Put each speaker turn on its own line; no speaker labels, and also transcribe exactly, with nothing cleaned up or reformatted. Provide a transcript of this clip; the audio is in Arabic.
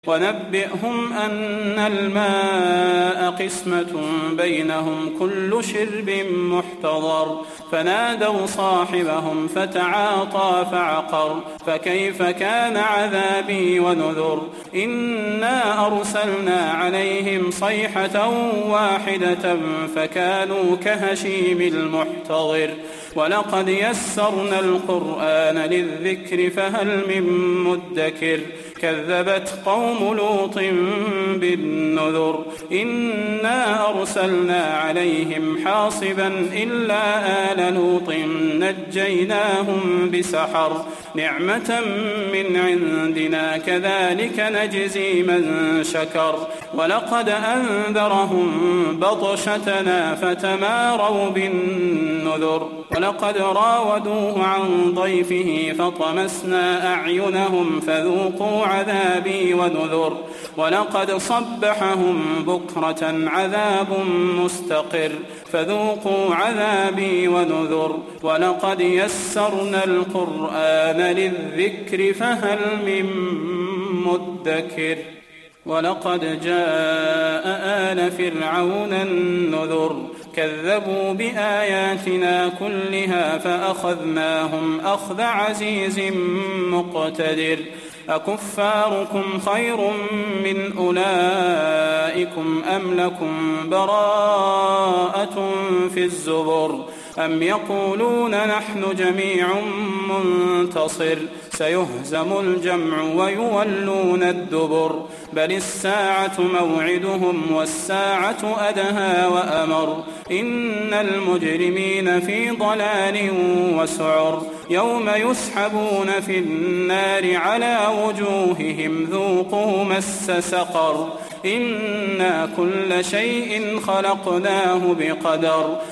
ونبئهم أن الماء قسمة بينهم كل شرب محتضر فنادوا صاحبهم فتعاطى فعقر فكيف كان عذابي ونذر إنا أرسلنا عليهم صيحة واحدة فكانوا كهشيم المحتضر ولقد يسرنا القرآن للذكر فهل من مدكر كذبت قوم لوط بالنذر إنا أرسلنا عليهم حاصبا إلا آل لوط نجيناهم بسحر نعمة من عندنا كذلك نجزي من شكر ولقد أنذرهم بطشتنا فتماروا بالنذر ولقد راودوه عن ضيفه فطمسنا أعينهم فذوقوا عذابي ونذر ولقد صبحهم بكرة عذاب مستقر فذوقوا عذابي ونذر ولقد يسرنا القرآن للذكر فهل من مدكر ولقد جاء آل فرعون النذر كذبوا بآياتنا كلها فأخذناهم أخذ عزيز مقتدر أكفاركم خير من أولئكم أم لكم براءة في الزبر أم يقولون نحن جميع منتصر سيهزم الجمع ويولون الدبر بل الساعة موعدهم والساعة أدهى وأمر إن المجرمين في ضلال وسعر يوم يسحبون في النار على وجوههم ذوقوا مس سقر إنا كل شيء خلقناه بقدر